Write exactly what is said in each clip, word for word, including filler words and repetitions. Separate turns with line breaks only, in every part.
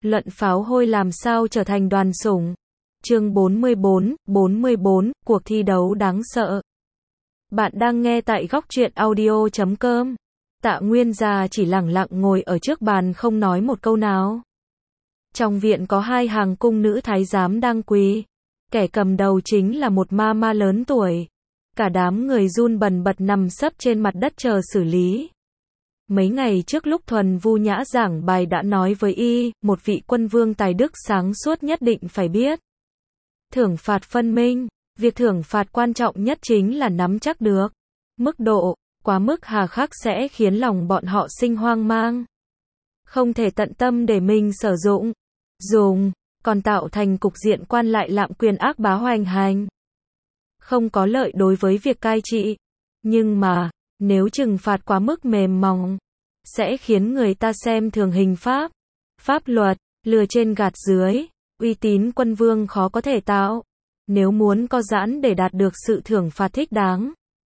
Luận pháo hôi làm sao trở thành đoàn sủng. Chương bốn mươi bốn, bốn mươi bốn, cuộc thi đấu đáng sợ. Bạn đang nghe tại góc truyện audio chấm com. Tạ Nguyên Gia chỉ lẳng lặng ngồi ở trước bàn không nói một câu nào. Trong viện có hai hàng cung nữ thái giám đang quỳ. Kẻ cầm đầu chính là một ma ma lớn tuổi. Cả đám người run bần bật nằm sấp trên mặt đất chờ xử lý. Mấy ngày trước lúc Thuần Vu Nhã giảng bài đã nói với y, một vị quân vương tài đức sáng suốt nhất định phải biết. Thưởng phạt phân minh, việc thưởng phạt quan trọng nhất chính là nắm chắc được. Mức độ, quá mức hà khắc sẽ khiến lòng bọn họ sinh hoang mang. Không thể tận tâm để mình sử dụng, dùng, còn tạo thành cục diện quan lại lạm quyền ác bá hoành hành. Không có lợi đối với việc cai trị. Nhưng mà, nếu trừng phạt quá mức mềm mỏng, sẽ khiến người ta xem thường hình pháp, pháp luật, lừa trên gạt dưới, uy tín quân vương khó có thể tạo. Nếu muốn có giãn để đạt được sự thưởng phạt thích đáng,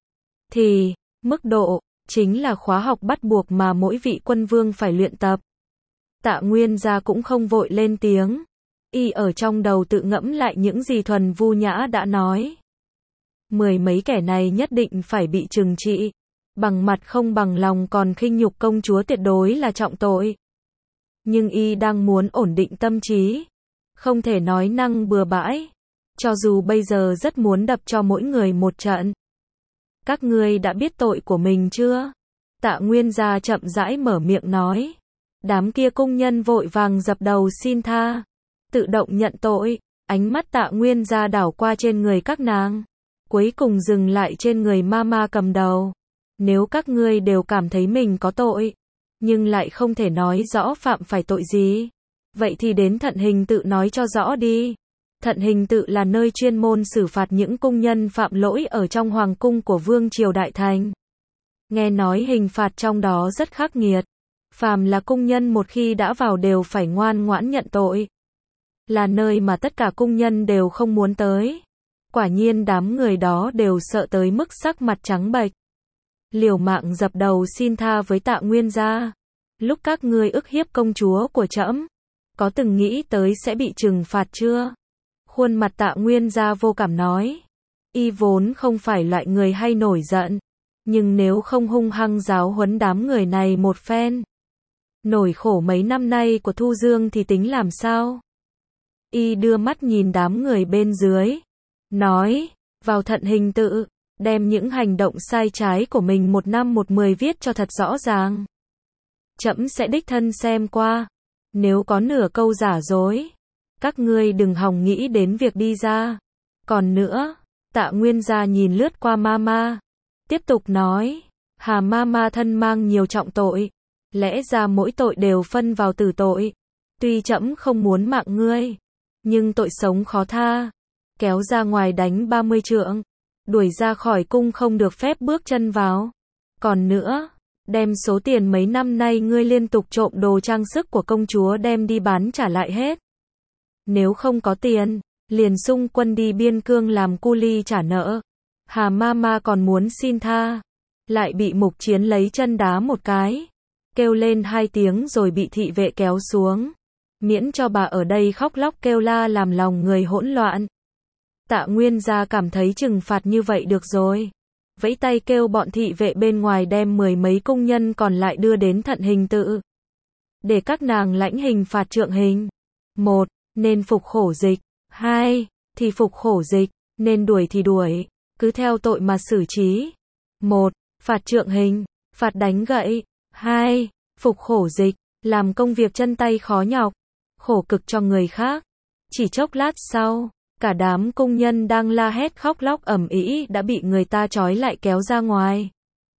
thì, mức độ, chính là khóa học bắt buộc mà mỗi vị quân vương phải luyện tập. Tạ Nguyên Gia cũng không vội lên tiếng. Y ở trong đầu tự ngẫm lại những gì Thuần Vu Nhã đã nói. Mười mấy kẻ này nhất định phải bị trừng trị. Bằng mặt không bằng lòng còn khinh nhục công chúa tuyệt đối là trọng tội. Nhưng y đang muốn ổn định tâm trí. Không thể nói năng bừa bãi. Cho dù bây giờ rất muốn đập cho mỗi người một trận. Các ngươi đã biết tội của mình chưa? Tạ Nguyên Gia chậm rãi mở miệng nói. Đám kia cung nhân vội vàng dập đầu xin tha. Tự động nhận tội. Ánh mắt Tạ Nguyên Gia đảo qua trên người các nàng. Cuối cùng dừng lại trên người ma ma cầm đầu. Nếu các ngươi đều cảm thấy mình có tội, nhưng lại không thể nói rõ phạm phải tội gì, vậy thì đến thận hình tự nói cho rõ đi. Thận hình tự là nơi chuyên môn xử phạt những cung nhân phạm lỗi ở trong hoàng cung của Vương Triều Đại Thành. Nghe nói hình phạt trong đó rất khắc nghiệt. Phàm là cung nhân một khi đã vào đều phải ngoan ngoãn nhận tội. Là nơi mà tất cả cung nhân đều không muốn tới. Quả nhiên đám người đó đều sợ tới mức sắc mặt trắng bệch. Liều mạng dập đầu xin tha với Tạ Nguyên Gia. Lúc các ngươi ức hiếp công chúa của trẫm, có từng nghĩ tới sẽ bị trừng phạt chưa? Khuôn mặt Tạ Nguyên Gia vô cảm nói. Y vốn không phải loại người hay nổi giận, nhưng nếu không hung hăng giáo huấn đám người này một phen, nổi khổ mấy năm nay của Thu Dương thì tính làm sao? Y đưa mắt nhìn đám người bên dưới, nói, vào thận hình tự, đem những hành động sai trái của mình một năm một mười viết cho thật rõ ràng. Trẫm sẽ đích thân xem qua. Nếu có nửa câu giả dối, các ngươi đừng hòng nghĩ đến việc đi ra. Còn nữa, Tạ Nguyên Gia nhìn lướt qua Mama, tiếp tục nói, Hà Mama thân mang nhiều trọng tội, lẽ ra mỗi tội đều phân vào tử tội. Tuy trẫm không muốn mạng ngươi, nhưng tội sống khó tha. Kéo ra ngoài đánh ba mươi trượng, đuổi ra khỏi cung không được phép bước chân vào. Còn nữa, đem số tiền mấy năm nay ngươi liên tục trộm đồ trang sức của công chúa đem đi bán trả lại hết. Nếu không có tiền, liền xung quân đi biên cương làm cu li trả nợ. Hà Mama còn muốn xin tha, lại bị Mục Chiến lấy chân đá một cái, kêu lên hai tiếng rồi bị thị vệ kéo xuống, miễn cho bà ở đây khóc lóc kêu la làm lòng người hỗn loạn. Tạ Nguyên Gia cảm thấy trừng phạt như vậy được rồi. Vẫy tay kêu bọn thị vệ bên ngoài đem mười mấy cung nhân còn lại đưa đến thận hình tự. Để các nàng lãnh hình phạt trượng hình. Một, nên phục khổ dịch. Hai, thì phục khổ dịch. Nên đuổi thì đuổi. Cứ theo tội mà xử trí. Một, phạt trượng hình. Phạt đánh gậy. Hai, phục khổ dịch. Làm công việc chân tay khó nhọc. Khổ cực cho người khác. Chỉ chốc lát sau, cả đám cung nhân đang la hét khóc lóc ầm ĩ đã bị người ta trói lại kéo ra ngoài.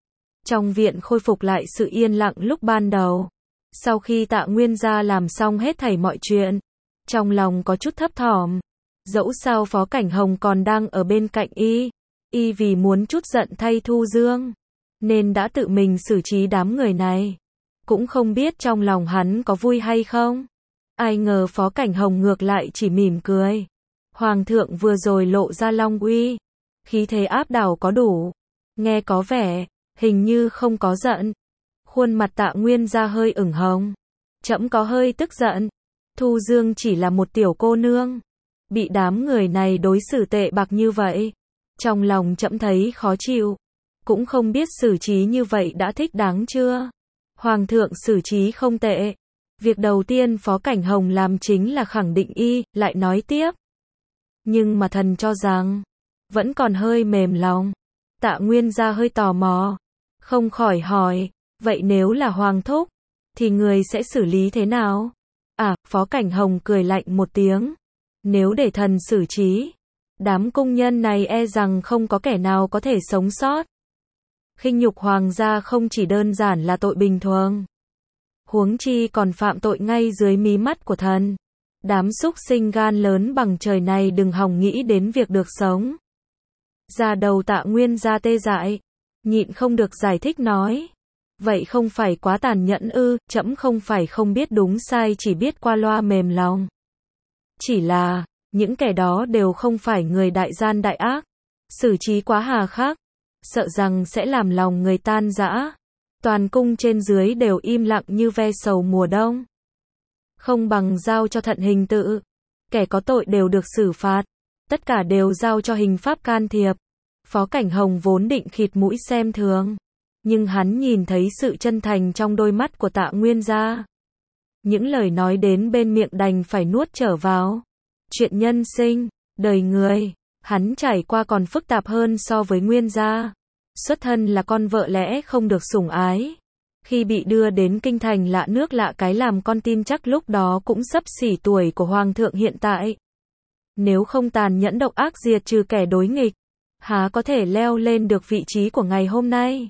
Trong viện khôi phục lại sự yên lặng lúc ban đầu. Sau khi Tạ Nguyên Gia làm xong hết thảy mọi chuyện, trong lòng có chút thấp thỏm. Dẫu sao Phó Cảnh Hồng còn đang ở bên cạnh y, y vì muốn chút giận thay Thu Dương, nên đã tự mình xử trí đám người này. Cũng không biết trong lòng hắn có vui hay không. Ai ngờ Phó Cảnh Hồng ngược lại chỉ mỉm cười. Hoàng thượng vừa rồi lộ ra long uy, khí thế áp đảo có đủ, nghe có vẻ, hình như không có giận. Khuôn mặt Tạ Nguyên Gia hơi ửng hồng. Trẫm có hơi tức giận. Thu Dương chỉ là một tiểu cô nương, bị đám người này đối xử tệ bạc như vậy, trong lòng trẫm thấy khó chịu, cũng không biết xử trí như vậy đã thích đáng chưa. Hoàng thượng xử trí không tệ. Việc đầu tiên Phó Cảnh Hồng làm chính là khẳng định y, lại nói tiếp. Nhưng mà thần cho rằng, vẫn còn hơi mềm lòng. Tạ Nguyên Gia hơi tò mò, không khỏi hỏi, vậy nếu là Hoàng thúc, thì người sẽ xử lý thế nào? À, Phó Cảnh Hồng cười lạnh một tiếng. Nếu để thần xử trí, đám cung nhân này e rằng không có kẻ nào có thể sống sót. Khinh nhục hoàng gia không chỉ đơn giản là tội bình thường, huống chi còn phạm tội ngay dưới mí mắt của thần. Đám súc sinh gan lớn bằng trời này đừng hòng nghĩ đến việc được sống. Da đầu Tạ Nguyên Gia tê dại, nhịn không được giải thích nói. Vậy không phải quá tàn nhẫn ư? Trẫm không phải không biết đúng sai, chỉ biết qua loa mềm lòng. Chỉ là, những kẻ đó đều không phải người đại gian đại ác, xử trí quá hà khắc, sợ rằng sẽ làm lòng người tan rã. Toàn cung trên dưới đều im lặng như ve sầu mùa đông. Không bằng giao cho thận hình tự, kẻ có tội đều được xử phạt, tất cả đều giao cho hình pháp can thiệp. Phó Cảnh Hồng vốn định khịt mũi xem thường, nhưng hắn nhìn thấy sự chân thành trong đôi mắt của Tạ Nguyên Gia. Những lời nói đến bên miệng đành phải nuốt trở vào. Chuyện nhân sinh, đời người, hắn trải qua còn phức tạp hơn so với Nguyên Gia. Xuất thân là con vợ lẽ không được sủng ái. Khi bị đưa đến kinh thành lạ nước lạ cái làm con tin chắc lúc đó cũng xấp xỉ tuổi của Hoàng thượng hiện tại. Nếu không tàn nhẫn độc ác diệt trừ kẻ đối nghịch, há có thể leo lên được vị trí của ngày hôm nay.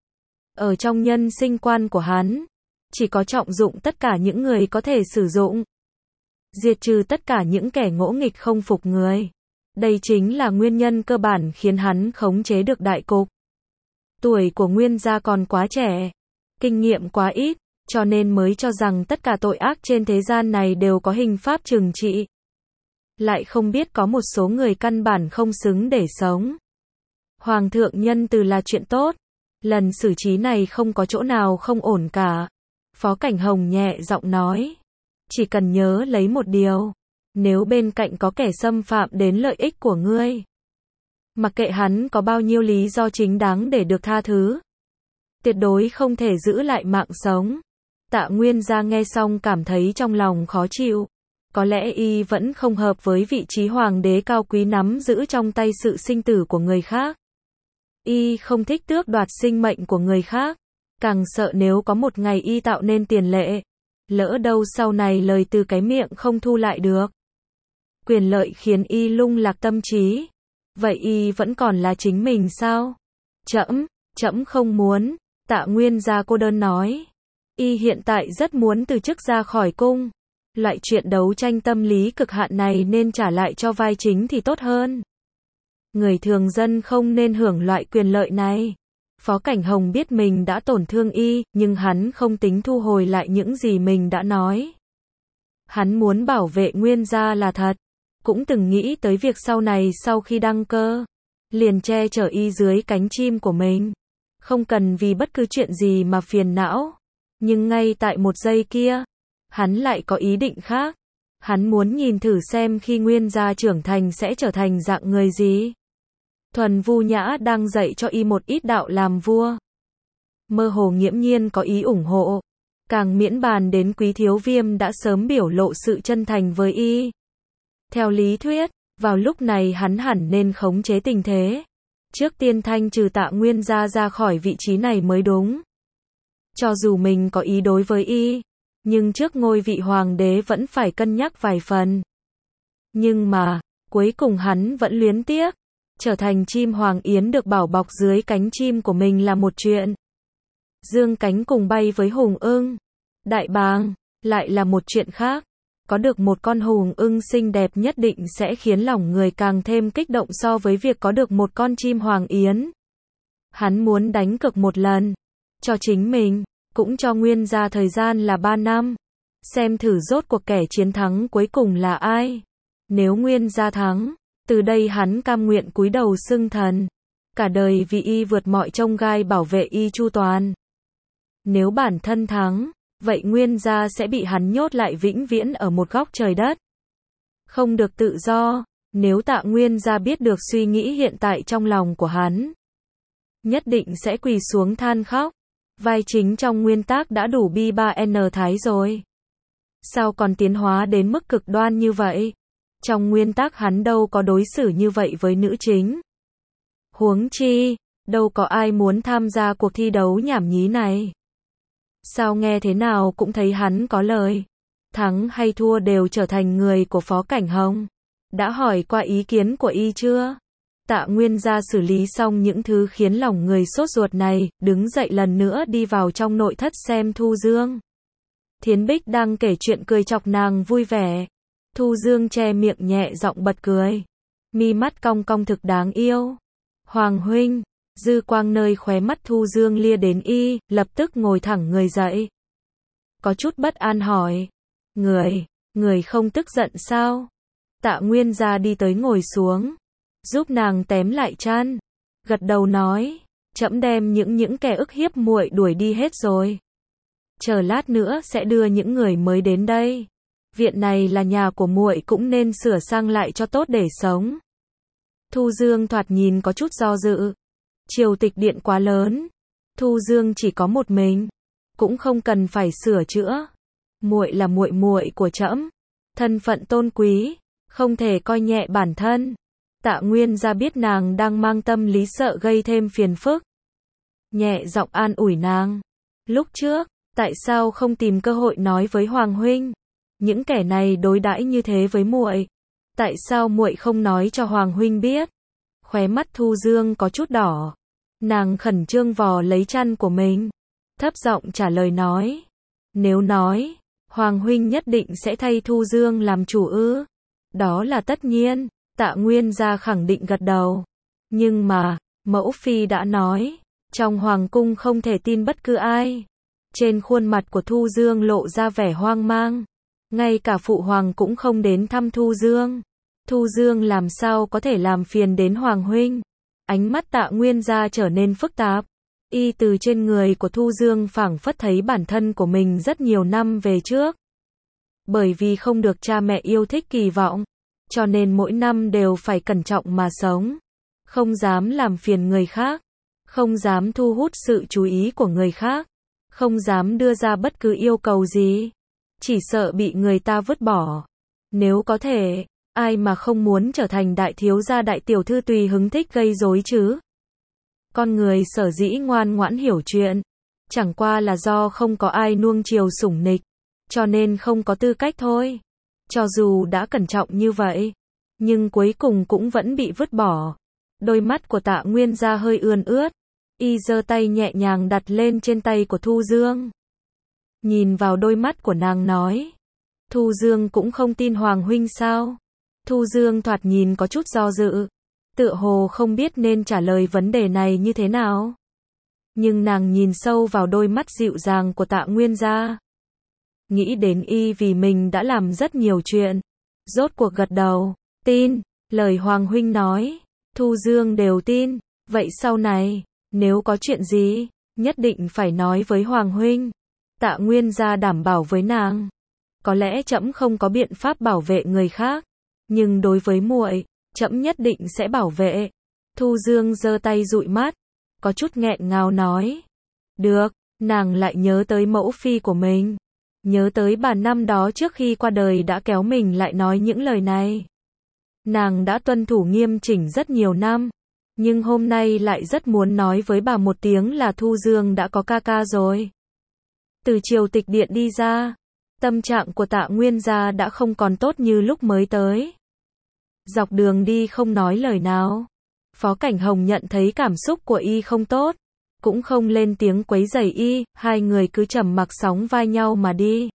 Ở trong nhân sinh quan của hắn, chỉ có trọng dụng tất cả những người có thể sử dụng, diệt trừ tất cả những kẻ ngỗ nghịch không phục người. Đây chính là nguyên nhân cơ bản khiến hắn khống chế được đại cục. Tuổi của Nguyên Gia còn quá trẻ, kinh nghiệm quá ít, cho nên mới cho rằng tất cả tội ác trên thế gian này đều có hình pháp trừng trị. Lại không biết có một số người căn bản không xứng để sống. Hoàng thượng nhân từ là chuyện tốt, lần xử trí này không có chỗ nào không ổn cả. Phó Cảnh Hồng nhẹ giọng nói, chỉ cần nhớ lấy một điều, nếu bên cạnh có kẻ xâm phạm đến lợi ích của ngươi, mặc kệ hắn có bao nhiêu lý do chính đáng để được tha thứ, tuyệt đối không thể giữ lại mạng sống. Tạ Nguyên Gia nghe xong cảm thấy trong lòng khó chịu. Có lẽ y vẫn không hợp với vị trí hoàng đế cao quý nắm giữ trong tay sự sinh tử của người khác. Y không thích tước đoạt sinh mệnh của người khác, càng sợ nếu có một ngày y tạo nên tiền lệ, lỡ đâu sau này lời từ cái miệng không thu lại được. Quyền lợi khiến y lung lạc tâm trí. Vậy y vẫn còn là chính mình sao? Trẫm, trẫm không muốn. Tạ Nguyên Gia cô đơn nói. Y hiện tại rất muốn từ chức ra khỏi cung. Loại chuyện đấu tranh tâm lý cực hạn này nên trả lại cho vai chính thì tốt hơn. Người thường dân không nên hưởng loại quyền lợi này. Phó Cảnh Hồng biết mình đã tổn thương y, nhưng hắn không tính thu hồi lại những gì mình đã nói. Hắn muốn bảo vệ Nguyên Gia là thật, cũng từng nghĩ tới việc sau này sau khi đăng cơ, liền che chở y dưới cánh chim của mình. Không cần vì bất cứ chuyện gì mà phiền não. Nhưng ngay tại một giây kia, hắn lại có ý định khác. Hắn muốn nhìn thử xem khi Nguyên Gia trưởng thành sẽ trở thành dạng người gì. Thuần Vu Nhã đang dạy cho y một ít đạo làm vua. Mơ hồ nghiễm nhiên có ý ủng hộ. Càng miễn bàn đến Quý Thiếu Viêm đã sớm biểu lộ sự chân thành với y. Theo lý thuyết, vào lúc này hắn hẳn nên khống chế tình thế. Trước tiên thanh trừ Tạ Nguyên Gia ra khỏi vị trí này mới đúng. Cho dù mình có ý đối với y, nhưng trước ngôi vị hoàng đế vẫn phải cân nhắc vài phần. Nhưng mà, cuối cùng hắn vẫn luyến tiếc. Trở thành chim hoàng yến được bảo bọc dưới cánh chim của mình là một chuyện. Dương cánh cùng bay với hùng ưng, đại bàng, lại là một chuyện khác. Có được một con hùng ưng xinh đẹp nhất định sẽ khiến lòng người càng thêm kích động so với việc có được một con chim hoàng yến. Hắn muốn đánh cược một lần, cho chính mình, cũng cho Nguyên Gia thời gian là ba năm. Xem thử rốt cuộc kẻ chiến thắng cuối cùng là ai. Nếu Nguyên Gia thắng, từ đây hắn cam nguyện cúi đầu xưng thần, cả đời vì y vượt mọi chông gai bảo vệ y chu toàn. Nếu bản thân thắng, vậy Nguyên gia sẽ bị hắn nhốt lại vĩnh viễn ở một góc trời đất. Không được tự do, nếu Tạ Nguyên gia biết được suy nghĩ hiện tại trong lòng của hắn, nhất định sẽ quỳ xuống than khóc. Vai chính trong nguyên tác đã đủ bi ba n thái rồi. Sao còn tiến hóa đến mức cực đoan như vậy? Trong nguyên tác hắn đâu có đối xử như vậy với nữ chính. Huống chi, đâu có ai muốn tham gia cuộc thi đấu nhảm nhí này. Sao nghe thế nào cũng thấy hắn có lời. Thắng hay thua đều trở thành người của Phó Cảnh Hồng. Đã hỏi qua ý kiến của y chưa? Tạ Nguyên gia xử lý xong những thứ khiến lòng người sốt ruột này, đứng dậy lần nữa đi vào trong nội thất xem Thu Dương. Thiến Bích đang kể chuyện cười chọc nàng vui vẻ. Thu Dương che miệng nhẹ giọng bật cười. Mi mắt cong cong thực đáng yêu. Hoàng huynh, dư quang nơi khóe mắt Thu Dương lia đến y, lập tức ngồi thẳng người dậy. Có chút bất an hỏi. Người, người không tức giận sao? Tạ Nguyên gia đi tới ngồi xuống, giúp nàng tém lại chăn, gật đầu nói, trẫm đem những những kẻ ức hiếp muội đuổi đi hết rồi. Chờ lát nữa sẽ đưa những người mới đến đây. Viện này là nhà của muội cũng nên sửa sang lại cho tốt để sống. Thu Dương thoạt nhìn có chút do dự. Triều Tịch Điện quá lớn, Thu Dương chỉ có một mình, cũng không cần phải sửa chữa. Muội là muội muội của trẫm, thân phận tôn quý, không thể coi nhẹ bản thân. Tạ Nguyên gia biết nàng đang mang tâm lý sợ gây thêm phiền phức, nhẹ giọng an ủi nàng. Lúc trước, tại sao không tìm cơ hội nói với Hoàng huynh? Những kẻ này đối đãi như thế với muội, tại sao muội không nói cho Hoàng huynh biết? Khóe mắt Thu Dương có chút đỏ, nàng khẩn trương vò lấy chăn của mình, thấp giọng trả lời nói. Nếu nói, Hoàng huynh nhất định sẽ thay Thu Dương làm chủ ư? Đó là tất nhiên. Tạ Nguyên gia khẳng định gật đầu. Nhưng mà, mẫu phi đã nói, trong hoàng cung không thể tin bất cứ ai. Trên khuôn mặt của Thu Dương lộ ra vẻ hoang mang. Ngay cả phụ hoàng cũng không đến thăm Thu Dương. Thu Dương làm sao có thể làm phiền đến Hoàng huynh? Ánh mắt Tạ Nguyên gia trở nên phức tạp. Y từ trên người của Thu Dương phảng phất thấy bản thân của mình rất nhiều năm về trước. Bởi vì không được cha mẹ yêu thích kỳ vọng, cho nên mỗi năm đều phải cẩn trọng mà sống. Không dám làm phiền người khác, không dám thu hút sự chú ý của người khác, không dám đưa ra bất cứ yêu cầu gì, chỉ sợ bị người ta vứt bỏ. Nếu có thể, ai mà không muốn trở thành đại thiếu gia đại tiểu thư tùy hứng thích gây rối chứ? Con người sở dĩ ngoan ngoãn hiểu chuyện, chẳng qua là do không có ai nuông chiều sủng nịch, cho nên không có tư cách thôi. Cho dù đã cẩn trọng như vậy, nhưng cuối cùng cũng vẫn bị vứt bỏ. Đôi mắt của Tạ Nguyên gia hơi ươn ướt, y giơ tay nhẹ nhàng đặt lên trên tay của Thu Dương. Nhìn vào đôi mắt của nàng nói, Thu Dương cũng không tin Hoàng huynh sao? Thu Dương thoạt nhìn có chút do dự, tựa hồ không biết nên trả lời vấn đề này như thế nào. Nhưng nàng nhìn sâu vào đôi mắt dịu dàng của Tạ Nguyên gia, nghĩ đến y vì mình đã làm rất nhiều chuyện, rốt cuộc gật đầu, tin, lời Hoàng huynh nói, Thu Dương đều tin, vậy sau này, nếu có chuyện gì, nhất định phải nói với Hoàng huynh. Tạ Nguyên gia đảm bảo với nàng, có lẽ trẫm không có biện pháp bảo vệ người khác, nhưng đối với muội, trẫm nhất định sẽ bảo vệ. Thu Dương giơ tay dụi mắt, có chút nghẹn ngào nói, được. Nàng lại nhớ tới mẫu phi của mình, nhớ tới bà năm đó trước khi qua đời đã kéo mình lại nói những lời này. Nàng đã tuân thủ nghiêm chỉnh rất nhiều năm, nhưng hôm nay lại rất muốn nói với bà một tiếng là Thu Dương đã có ca ca rồi. Từ Triều Tịch Điện đi ra, tâm trạng của Tạ Nguyên gia đã không còn tốt như lúc mới tới. Dọc đường đi không nói lời nào. Phó Cảnh Hồng nhận thấy cảm xúc của y không tốt, cũng không lên tiếng quấy rầy y, hai người cứ trầm mặc sóng vai nhau mà đi.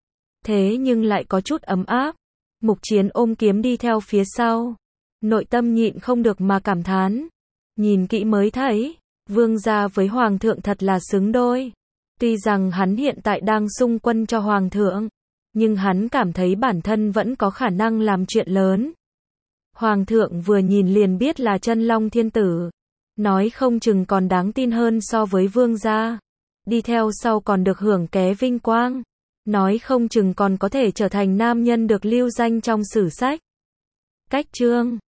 Thế nhưng lại có chút ấm áp. Mục Chiến ôm kiếm đi theo phía sau, nội tâm nhịn không được mà cảm thán. Nhìn kỹ mới thấy, vương gia với hoàng thượng thật là xứng đôi. Tuy rằng hắn hiện tại đang xung quân cho hoàng thượng, nhưng hắn cảm thấy bản thân vẫn có khả năng làm chuyện lớn. Hoàng thượng vừa nhìn liền biết là chân long thiên tử, nói không chừng còn đáng tin hơn so với vương gia. đi theo sau còn được hưởng ké vinh quang. Nói không chừng còn có thể trở thành nam nhân được lưu danh trong sử sách. Cách chương